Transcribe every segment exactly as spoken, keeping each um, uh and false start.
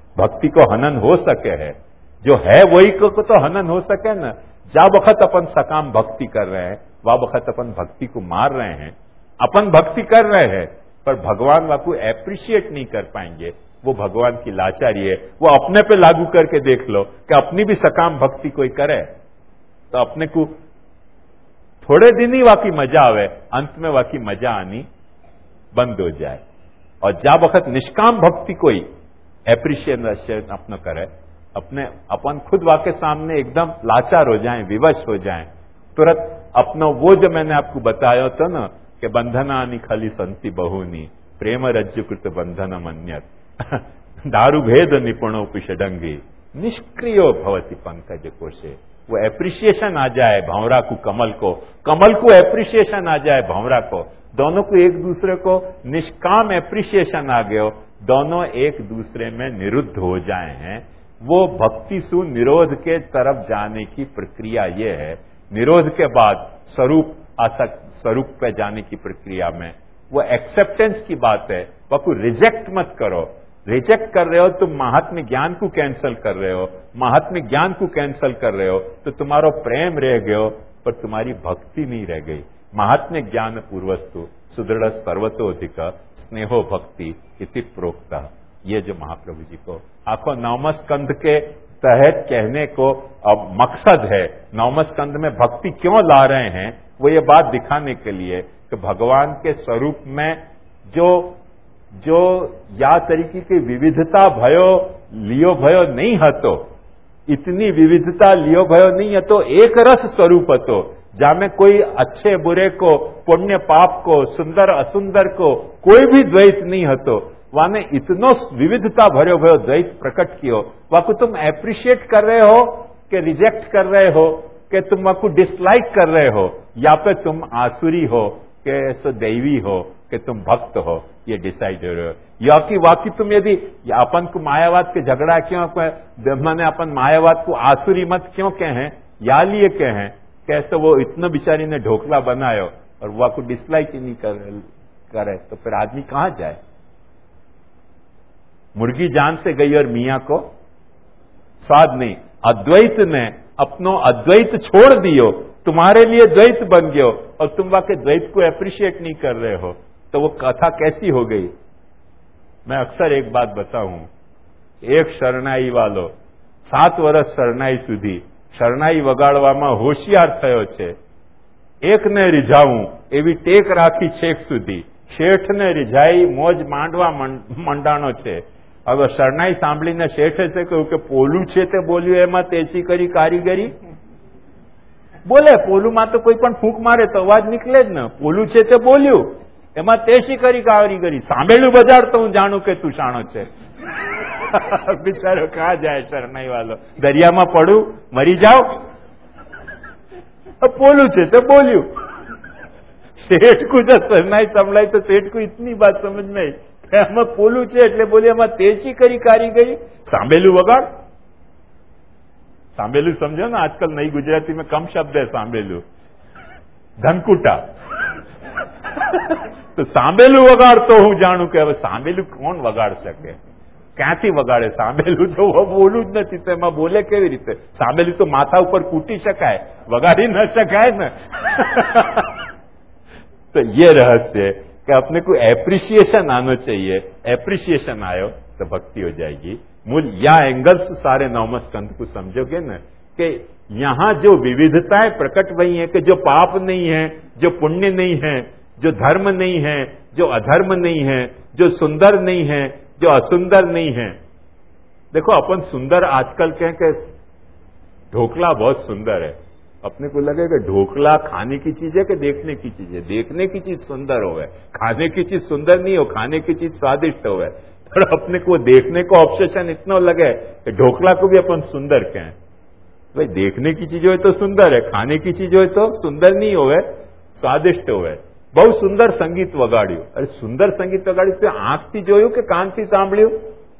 भक्ति को हनन हो सके है, जो है वही को, को तो हनन हो सके ना। जा वक्त अपन सकाम भक्ति कर रहे हैं, वह वक्त अपन भक्ति को मार रहे हैं। अपन भक्ति कर रहे हैं पर भगवान वा को एप्रिशिएट नहीं कर पाएंगे, वो भगवान की लाचारी है। वो अपने पे लागू करके देख लो कि अपनी भी सकाम भक्ति कोई करे तो अपने को थोड़े दिन ही वाकी मजा आवे, अंत में वाकी मजा आनी बंद हो जाए। और जा वक्त निष्काम भक्ति कोई एप्रिशिएशन अपना करे, अपने अपन खुद वाके सामने एकदम लाचार हो जाएं, विवश हो जाएं, तुरंत अपना वो जो मैंने आपको बताया था ना कि बंधनानि खली संति बहुनी प्रेम रज्जुकृत बंधनम अन्यत् दारु भेद निपुणो पिषडंगी निष्क्रियो भवति पंकज कोशे। वो एप्रिशिएशन आ जाए भंवरा को, कमल को, कमल को एप्रिशिएशन आ जाए भंवरा को, दोनों को एक दूसरे को निष्काम एप्रिशिएशन आ गयो, दोनों एक दूसरे में निरुद्ध हो जाए हैं। वो भक्ति सु निरोध के तरफ जाने की प्रक्रिया ये है। निरोध के बाद स्वरूप आसक्त स्वरूप पे जाने की प्रक्रिया में वो एक्सेप्टेंस की बात है। वह को रिजेक्ट मत करो। रिजेक्ट कर रहे हो तुम महात्म्य ज्ञान को कैंसल कर रहे हो, महात्म्य ज्ञान को कैंसल कर रहे हो तो तुम्हारो प्रेम रह गयो पर तुम्हारी भक्ति नहीं रह गई। महात्म्य ज्ञान पूर्वस्तु सुदृढ़ सर्वतोधिक स्नेहो भक्ति इति प्रोक्ता। ये जो महाप्रभु जी को आखो नवम स्कंध के तहत कहने को अब मकसद है, नवम स्कंध में भक्ति क्यों ला रहे हैं, वो ये बात दिखाने के लिए कि भगवान के स्वरूप में जो जो या तरीके की विविधता भयो लियो भयो नहीं हतो, इतनी विविधता लियो भयो नहीं हतो, एक रस स्वरूप हतो जामे कोई अच्छे बुरे को, पुण्य पाप को, सुंदर असुंदर को कोई भी द्वैत नहीं हतो। वाने इतनो विविधता भरो भयो द्वैत प्रकट कियो, वाको तुम एप्रिशिएट कर रहे हो कि रिजेक्ट कर रहे हो, कि तुम वाको डिसलाइक कर रहे हो, या पे तुम आसुरी हो कि सो दैवी हो कि तुम भक्त हो, ये डिसाइड हो रहे हो। या कि वाकई तुम यदि अपन को मायावाद के झगड़ा क्यों मैंने अपन मायावाद को आसुरी मत क्यों कहें, या लिए कहें कैसे वो इतना बेचारी ने ढोकला बनायो और वो को डिसलाइक ही नहीं कर, करे तो फिर आदमी कहां जाए। मुर्गी जान से गई और मियां को स्वाद नहीं। अद्वैत ने अपनो अद्वैत छोड़ दियो, तुम्हारे लिए द्वैत बन गयो और तुम वाके द्वैत को एप्रिशिएट नहीं कर रहे हो, तो वो कथा कैसी हो गई। मैं अक्सर एक बात बताऊं, एक शरणाई वालो सात वर्ष शरणाई सुधी शरणाई वगाड़वामां होशियार थयो छे। एक ने रिझाવું એવી ટેક રાખી છેક સુધી શેઠને रिझाई મોજ માંડવા મંડાણો છે। હવે શરણાઈ સાંભળીને શેઠે છે કહ્યું કે પોલું છે તે બોલ્યું એમાં તેસી કરી કારીગરી। બોલે પોલુંમાં તો કોઈ પણ ફૂંક મારે તો અવાજ નીકળે જ ને, પોલું છે તે બોલ્યું એમાં તેસી કરી કારીગરી। સાંભળ્યું બજાર તો હું જાણું કે તું શાણો છે। બિચારો કहाँ જાય શરણાઈ વાલો, દરિયામાં પડું મરી જાઓ, પોલું છે તો બોલ્યું। सेठ को जब शरणाई संभळाई तो सेठ को इतनी बात समझ में आई, एम पोलू है એટલે बोले एम तेजी करी कारीगरी। सांभेलू वगाड़, सांभेलू समझो ना, आजकल नई गुजराती में कम शब्द है सांभेलू, धनकुटा। तो सांभेलू वगाड़ तो हूं जाणू के હવે सांभेलू कोण वगाड़ सके, ક્યાંથી વગાડે। સાંભેલું તો બોલું જ નથી તો એમાં બોલે કેવી રીતે। સાંભેલું તો માથા ઉપર કૂટી શકાય, વગાડી ન શકાય ને। तो ये रहस्य है कि अपने को एप्रिसिएशन आना चाहिए। एप्रिसिएशन आयो तो भक्ति हो जाएगी। मूल या एंगल्स सारे नवम स्कंध को समझोगे ना कि यहां जो विविधताएं प्रकट हुई है कि जो पाप नहीं है, जो पुण्य नहीं है, जो धर्म नहीं है, जो अधर्म नहीं है, जो सुंदर नहीं है, जो असुंदर नहीं है। देखो अपन सुंदर आजकल कहें कि ढोकला बहुत सुंदर है, अपने को लगे कि ढोकला खाने की चीज है कि देखने की चीज है। देखने की चीज सुंदर हो, खाने की चीज सुंदर नहीं हो, खाने की चीज स्वादिष्ट हो। पर अपने को देखने को ऑब्सेशन इतना लगे कि ढोकला को भी अपन सुंदर कहें। भाई देखने की चीज हो तो सुंदर है, खाने की चीज हो तो सुंदर नहीं हो, स्वादिष्ट हो। बहुत सुंदर संगीत वगाड़્યું। अरे सुंदर संगीत वगाड़્યું तो आंखથી જોયું કે કાનથી સાંભળ્યું।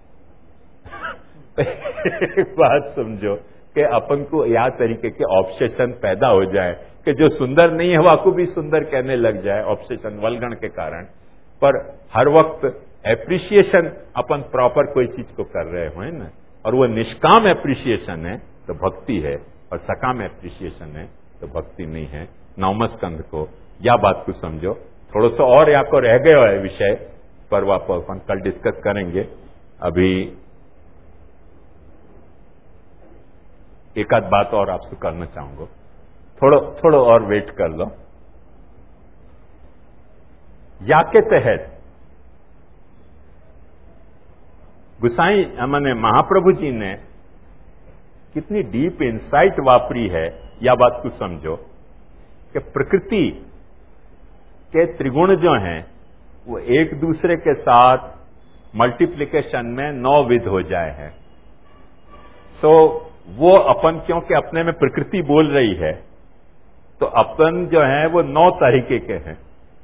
एक बात समझो कि अपन को या तरीके के ऑब्सेशन पैदा हो जाए कि जो सुंदर नहीं है वो को भी सुंदर कहने लग जाए, ऑब्सेशन वल्गण के कारण। पर हर वक्त एप्रिसिएशन अपन प्रॉपर कोई चीज को कर रहे हो ना, और वो निष्काम एप्रिसिएशन है तो भक्ति है, और सकाम एप्रिसिएशन है तो भक्ति नहीं है। नौम स्कंध को या बात को समझो। थोड़ा सा और यहाँ को रह गया है विषय, पर वो अपन कल डिस्कस करेंगे। अभी एक आध बात और आपसे करना चाहूंगा, थोड़ा थोड़ा और वेट कर लो। या के तहत गुसाई मैंने महाप्रभु जी ने कितनी डीप इंसाइट वापरी है, या बात को समझो कि प्रकृति के त्रिगुण जो हैं वो एक दूसरे के साथ मल्टीप्लिकेशन में नौ विध हो जाए हैं। सो वो अपन क्योंकि अपने में प्रकृति बोल रही है, तो अपन जो है वो नौ तरीके के हैं।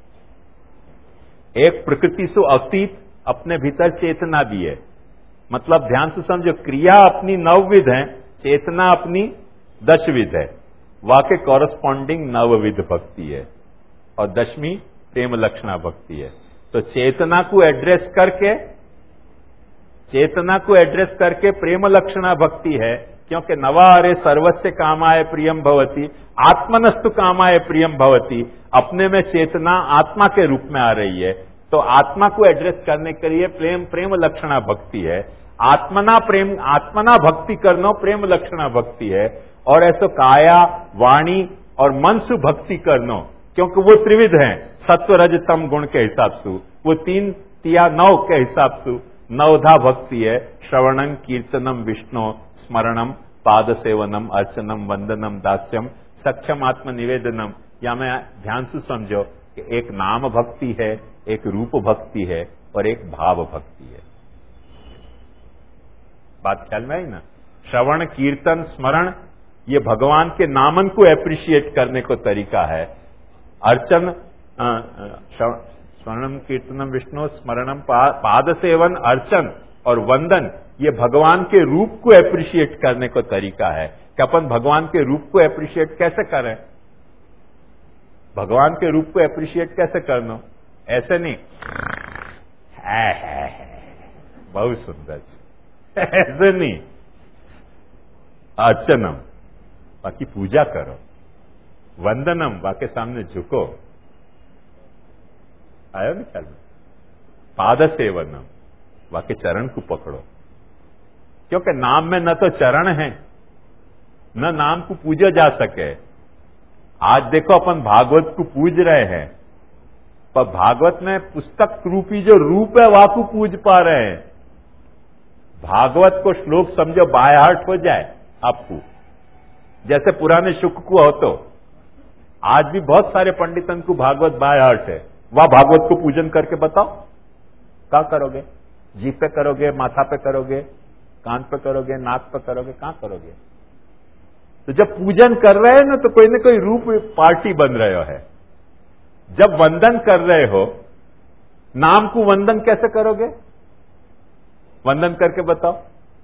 एक प्रकृति से अतीत अपने भीतर चेतना भी है, मतलब ध्यान से समझो, क्रिया अपनी नवविध है, चेतना अपनी दशविध है। वाके कॉरस्पॉन्डिंग नवविध भक्ति है, और दशमी प्रेम लक्षणा भक्ति है। तो चेतना को एड्रेस करके चेतना को एड्रेस करके प्रेम लक्षणा भक्ति है, क्योंकि नवारे सर्वस्य कामाय प्रियम भवती, आत्मनस्तु कामाय प्रियम भवती। अपने में चेतना आत्मा के रूप में आ रही है, तो आत्मा को एड्रेस करने के लिए प्रेम प्रेम लक्षणा भक्ति है। आत्मना प्रेम आत्मना भक्ति करना प्रेम लक्षणा भक्ति है। और ऐसा काया वाणी और मन से भक्ति करना, क्योंकि वो त्रिविध हैं, सत्व रज तम गुण के हिसाब से, वो तीन तिया नौ के हिसाब से नवधा भक्ति है। श्रवणम कीर्तनम विष्णु स्मरणम पाद सेवनम अर्चनम वंदनम दास्यम सक्षम आत्म निवेदनम। या मैं ध्यान से समझो कि एक नाम भक्ति है, एक रूप भक्ति है, और एक भाव भक्ति है। बात ख्याल में आई ना? श्रवण कीर्तन स्मरण ये भगवान के नामन को एप्रिशिएट करने को तरीका है। अर्चन स्मरणम कीर्तनम विष्णु स्मरणम पाद सेवन अर्चन और वंदन ये भगवान के रूप को एप्रिशिएट करने को तरीका है। कि अपन भगवान के रूप को एप्रिशिएट कैसे करें? भगवान के रूप को एप्रिशिएट कैसे करना? ऐसे नहीं है, है, है, बहुत सुंदर, ऐसे नहीं। अर्चनम बाकी पूजा करो, वंदनम बाकी सामने झुको, आयो नहीं ख्याल में? पाद सेवनम बाकी चरण को पकड़ो, क्योंकि नाम में न तो चरण है न नाम को पूजा जा सके। आज देखो अपन भागवत को पूज रहे हैं, पर भागवत में पुस्तक रूपी जो रूप है वहां को पूज पा रहे हैं। भागवत को श्लोक समझो बाय हार्ट हो जाए आपको, जैसे पुराने शुक को हो। तो आज भी बहुत सारे पंडितन को भागवत बाय हार्ट है। वह भागवत को पूजन करके बताओ, क्या करोगे? जीभ पे करोगे, माथा पे करोगे, कान पे करोगे, नाक पे करोगे, कहां करोगे? तो जब पूजन कर रहे हो ना, तो कोई ना कोई रूप पार्टी बन रहे हो है। जब वंदन कर रहे हो, नाम को वंदन कैसे करोगे? वंदन करके बताओ।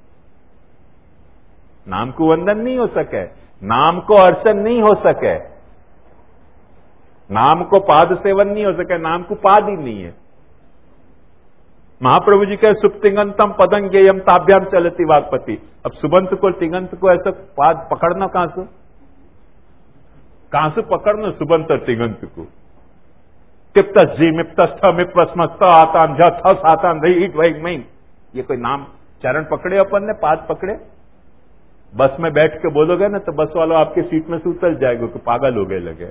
नाम को वंदन नहीं हो सके, नाम को अर्चन नहीं हो सके, नाम को पाद सेवन नहीं हो सके, नाम को पाद ही नहीं है। महाप्रभु जी कहे सुप्तिंगंतम पदं गेयम ताभ्याम चलती वागपति। अब सुबंत को तिगंत को ऐसा पाद पकड़ना कहां से? कहां से पकड़ना सुबंत और तिगंत को? तिप्तस जी मिप्तस्थ मिप्स्मस्त आतान झस आतान रही ईट वही मई, ये कोई नाम चरण पकड़े अपन ने, पाद पकड़े? बस में बैठ के बोलोगे ना तो बस वालों आपके सीट में से उतर जाएगा कि पागल हो गए लगे।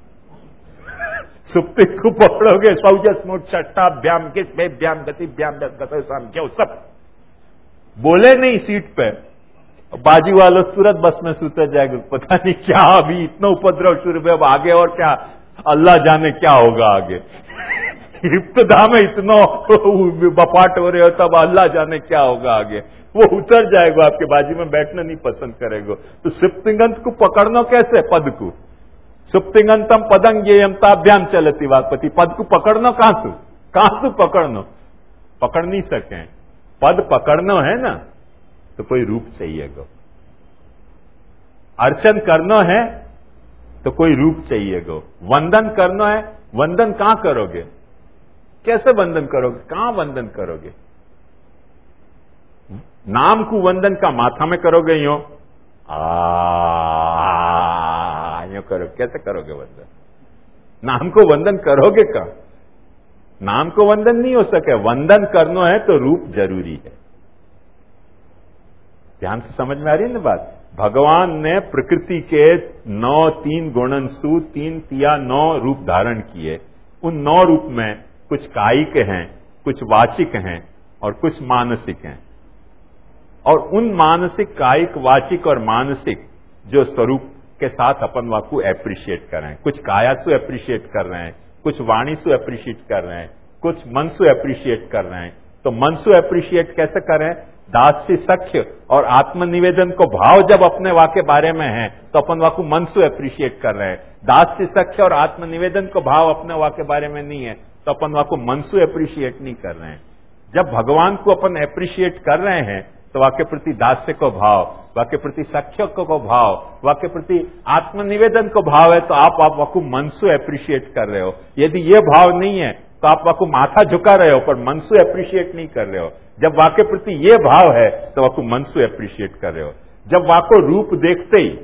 सुप्ति को पकड़ोगे, सौजस मुठ छट्टा व्याम किस व्याम गति व्याम क्यों सब बोले नहीं सीट पे, बाजी वालों तुरंत बस में से उतर जाएगा। पता नहीं क्या अभी इतना उपद्रव शुरू है, अब आगे और क्या अल्लाह जाने क्या होगा आगे। इब्तदा में इतना बपाट हो रहे हो, तब अल्लाह जाने क्या होगा आगे। वो उतर जाएगा, आपके बाजी में बैठना नहीं पसंद करेगा। तो सुप्तिंगंत को पकड़ना कैसे? पद को सुप्तिंगंतम पदं गेयम ताभ्याम चलती वागपति। पद को पकड़ना कहां से? कहां से पकड़ना? पकड़ नहीं सके। पद पकड़ना है ना तो कोई रूप चाहिएगा। अर्चन करना है तो कोई रूप चाहिएगा। वंदन करना है, वंदन कहां करोगे? कैसे वंदन करोगे? कहां वंदन करोगे? नाम को वंदन का माथा में करोगे यो आ यो करो, कैसे करोगे वंदन? नाम को वंदन करोगे कहां? नाम को वंदन नहीं हो सके। वंदन करना है तो रूप जरूरी है। ध्यान से समझ में आ रही है ना बात? भगवान ने प्रकृति के नौ तीन गुणनसु तीन तिया नौ रूप धारण किए। उन नौ रूप में कुछ कायिक हैं, कुछ वाचिक हैं और कुछ मानसिक हैं। और उन मानसिक, कायिक, वाचिक और मानसिक जो स्वरूप के साथ अपन वाकू एप्रिशिएट कर रहे हैं, कुछ कायासु एप्रिशिएट कर रहे हैं, कुछ वाणीसु एप्रिशिएट कर रहे हैं, कुछ मनसु एप्रिशिएट कर रहे हैं। तो मनसु एप्रिशिएट कैसे करें? दास्य सख्य और आत्मनिवेदन को भाव जब अपने वाके बारे में है तो अपन वाकू मनसु एप्रिशिएट कर रहे हैं। दास्य सख्य और आत्मनिवेदन को भाव अपने वाके बारे में नहीं है तो अपन वाकू मनसु एप्रिशिएट नहीं कर रहे हैं। जब भगवान को अपन एप्रिशिएट कर रहे हैं तो वाके प्रति दास्य को भाव, वाके प्रति सख्य को भाव, वाके प्रति आत्मनिवेदन को भाव है तो आप आप वाकू मनसु एप्रिशिएट कर रहे हो। यदि ये भाव नहीं है तो आप वाकू माथा झुका रहे हो पर मनसु एप्रिशिएट नहीं कर रहे हो। जब वाके प्रति ये भाव है तो वाकू मनसु एप्रिशिएट कर रहे हो। जब वाको रूप देखते ही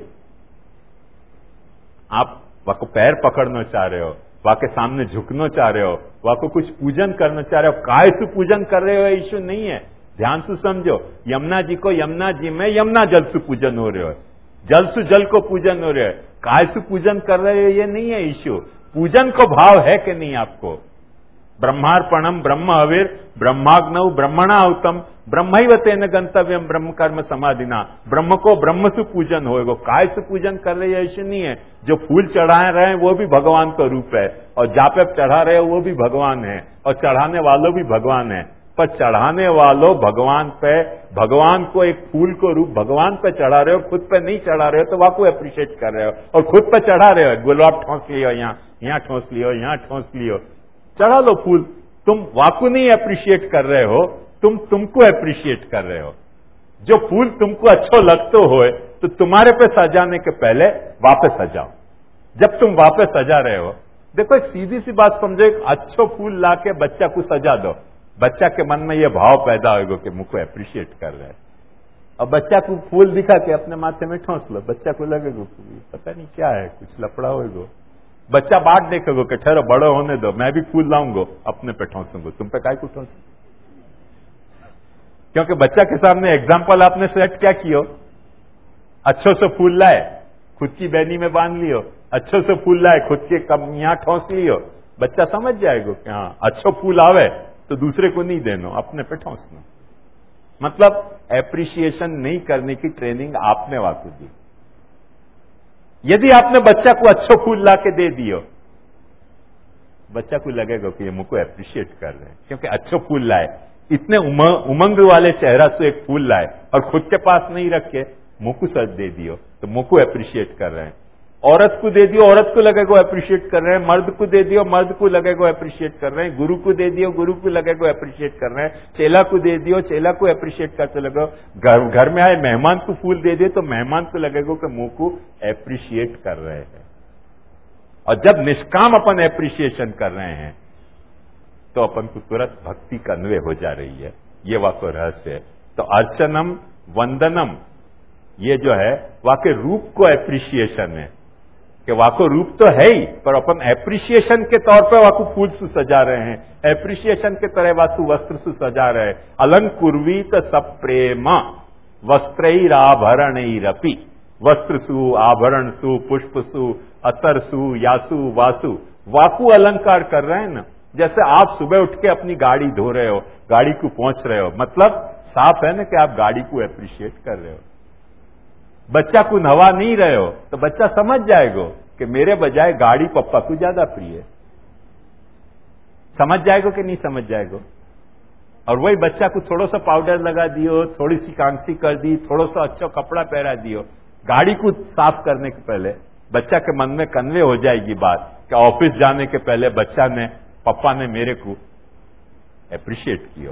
आप वाको पैर पकड़ना चाह रहे हो, वाके सामने झुकना चाह रहे हो, वाको कुछ पूजन करना चाह रहे हो, काय से पूजन कर रहे हो इश्यू नहीं है। ध्यान से समझो, यमुना जी को यमुना जी में यमुना जल से पूजन हो रहे हो, जल से जल को पूजन हो रहे हो, काय से पूजन कर रहे हो ये नहीं है इश्यू। पूजन को भाव है कि नहीं आपको? ब्रह्मार्पणम ब्रह्म हविर ब्रह्माग्नौ ब्रह्मणाहुतम ब्रह्मैव तेन गंतव्यम ब्रह्म कर्म समाधिना। ब्रह्म को ब्रह्म से पूजन होएगो, काय से पूजन कर रहे हैं ऐसे नहीं है। जो फूल चढ़ा रहे हैं वो भी भगवान का रूप है और जापे चढ़ा रहे हो वो भी भगवान है और चढ़ाने वालों भी भगवान है। पर चढ़ाने वालों भगवान पे, भगवान को एक फूल को रूप भगवान पे चढ़ा रहे हो, खुद पे नहीं चढ़ा रहे हो तो वाको एप्रिशिएट कर रहे हो। और खुद पे चढ़ा रहे हो, गुलाब ठोंस लियो, यहाँ यहाँ ठोंस लियो, यहाँ ठोंस लियो, चढ़ा लो फूल। तुम वाकु नहीं एप्रिशिएट कर रहे हो, तुम तुमको एप्रिशिएट कर रहे हो। जो फूल तुमको अच्छो लगते हो तो तुम्हारे पे सजाने के पहले वापस सजाओ। जब तुम वापस सजा रहे हो, देखो एक सीधी सी बात समझो, एक अच्छो फूल लाके बच्चा को सजा दो, बच्चा के मन में यह भाव पैदा होगा कि मुझको एप्रिशिएट कर रहे हैं। और बच्चा को फूल दिखा के अपने माथे में ठोंस लो, बच्चा को लगेगा पता नहीं क्या है, कुछ लफड़ा होगा। बच्चा बाट देखेगो कि ठहरो बड़ो होने दो, मैं भी फूल लाऊंगा अपने पे ठोंसूंगा, तुम पे काय को ठोंसू? क्योंकि बच्चा के सामने एग्जाम्पल आपने सेट क्या कियो, अच्छो से फूल लाए खुद की बैनी में बांध लियो, अच्छो से फूल लाए खुद के कम यहां ठोंस लियो। बच्चा समझ जाएगा कि हाँ अच्छो फूल आवे तो दूसरे को नहीं देना, अपने पे ठोंसना। मतलब एप्रिशिएशन नहीं करने की ट्रेनिंग आपने वाकई दी। यदि आपने बच्चा को अच्छो फूल ला के दे दियो, बच्चा को लगेगा कि ये मुझको एप्रिशिएट कर रहे हैं, क्योंकि अच्छो फूल लाए, इतने उमंग वाले चेहरा से एक फूल लाए और खुद के पास नहीं रख के मुझको सच दे दियो तो मुझको एप्रिशिएट कर रहे हैं। औरत को दे दियो, औरत को लगेगा एप्रिशिएट कर रहे हैं। मर्द को दे दियो, मर्द को लगेगा एप्रिशिएट कर रहे हैं। गुरु को दे दियो, गुरु को लगेगा एप्रिशिएट कर रहे हैं। चेला को दे दियो, चेला को एप्रिशिएट करते लगो। घर घर में आए मेहमान को फूल दे दिए तो मेहमान को लगेगा कि मुंह को एप्रिशिएट कर रहे हैं। और जब निष्काम अपन एप्रिशिएशन कर रहे हैं तो अपन को तुरंत भक्ति का अन्वय हो जा रही है। ये वाको रहस्य है। तो अर्चनम वंदनम ये जो है वाके रूप को एप्रिशिएशन है कि वाको रूप तो है ही, पर अपन एप्रिशिएशन के तौर पर वाको फूल से सजा रहे हैं, एप्रिशिएशन के तरह वास्तु वस्त्र से सजा रहे हैं। अलंकुर्वीत सब प्रेम वस्त्रैराभरणैरपि, वस्त्र सु, आभरण सु, पुष्प सु, अतर सु, यासु, वासु, वाकु अलंकार कर रहे हैं ना। जैसे आप सुबह उठ के अपनी गाड़ी धो रहे हो, गाड़ी को पहुंच रहे हो, मतलब साफ है ना कि आप गाड़ी को एप्रिशिएट कर रहे हो। बच्चा को नवा नहीं रहे हो तो बच्चा समझ जाएगा कि मेरे बजाय गाड़ी पप्पा को ज्यादा प्रिय है। समझ जाएगा कि नहीं समझ जाएगा? और वही बच्चा को थोड़ा सा पाउडर लगा दियो, थोड़ी सी कांसी कर दी, थोड़ा सा अच्छा कपड़ा पहरा दियो, गाड़ी को साफ करने के पहले बच्चा के मन में कन्वे हो जाएगी बात कि ऑफिस जाने के पहले बच्चा ने, पप्पा ने मेरे को एप्रिशिएट किया।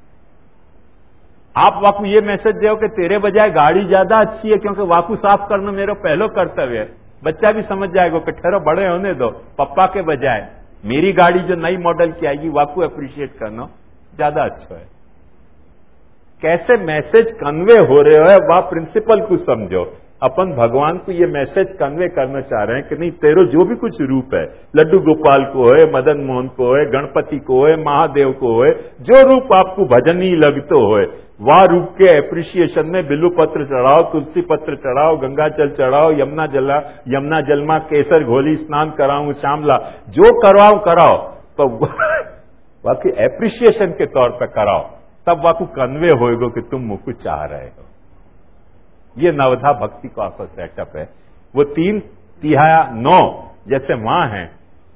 आप वाकू ये मैसेज दो कि तेरे बजाय गाड़ी ज्यादा अच्छी है क्योंकि वाकू साफ करना मेरा पहलो कर्तव्य है। बच्चा भी समझ जाएगा कि ठहरो बड़े होने दो, पप्पा के बजाय मेरी गाड़ी जो नई मॉडल की आएगी वाकू अप्रिशिएट करना ज्यादा अच्छा है। कैसे मैसेज कन्वे हो रहे हो वह प्रिंसिपल को समझो। अपन भगवान को ये मैसेज कन्वे करना चाह रहे हैं कि नहीं, तेरो जो भी कुछ रूप है, लड्डू गोपाल को है, मदन मोहन को है, गणपति को है, महादेव को है, जो रूप आपको भजनी लगतो हो, वह रूप के एप्रिसिएशन में बिल्लू पत्र चढ़ाओ, तुलसी पत्र चढ़ाओ, गंगा जल चढ़ाओ, यमुना जला यमुना जल में केसर घोली स्नान कराऊं श्यामला, जो करवाओ कराओ, तो बाकी एप्रिसिएशन के तौर पर कराओ, तब वाकू कन्वे होएगा कि तुम मुझको चाह रहे हो। ये नवधा भक्ति का आपका सेटअप है। वो तीन तिहा नौ जैसे वहां हैं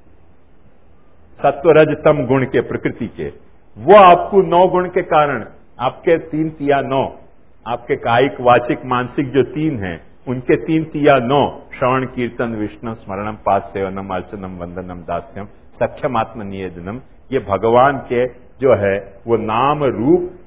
सत्वरज तम गुण के प्रकृति के, वो आपको नौ गुण के कारण आपके तीन तिया नौ, आपके कायिक वाचिक मानसिक जो तीन हैं उनके तीन तिया नौ, श्रवण कीर्तन विष्णु स्मरणम पाद सेवनम अर्चनम वंदनम दास्यम सख्यम आत्म निवेदनम, ये भगवान के जो है वो नाम रूप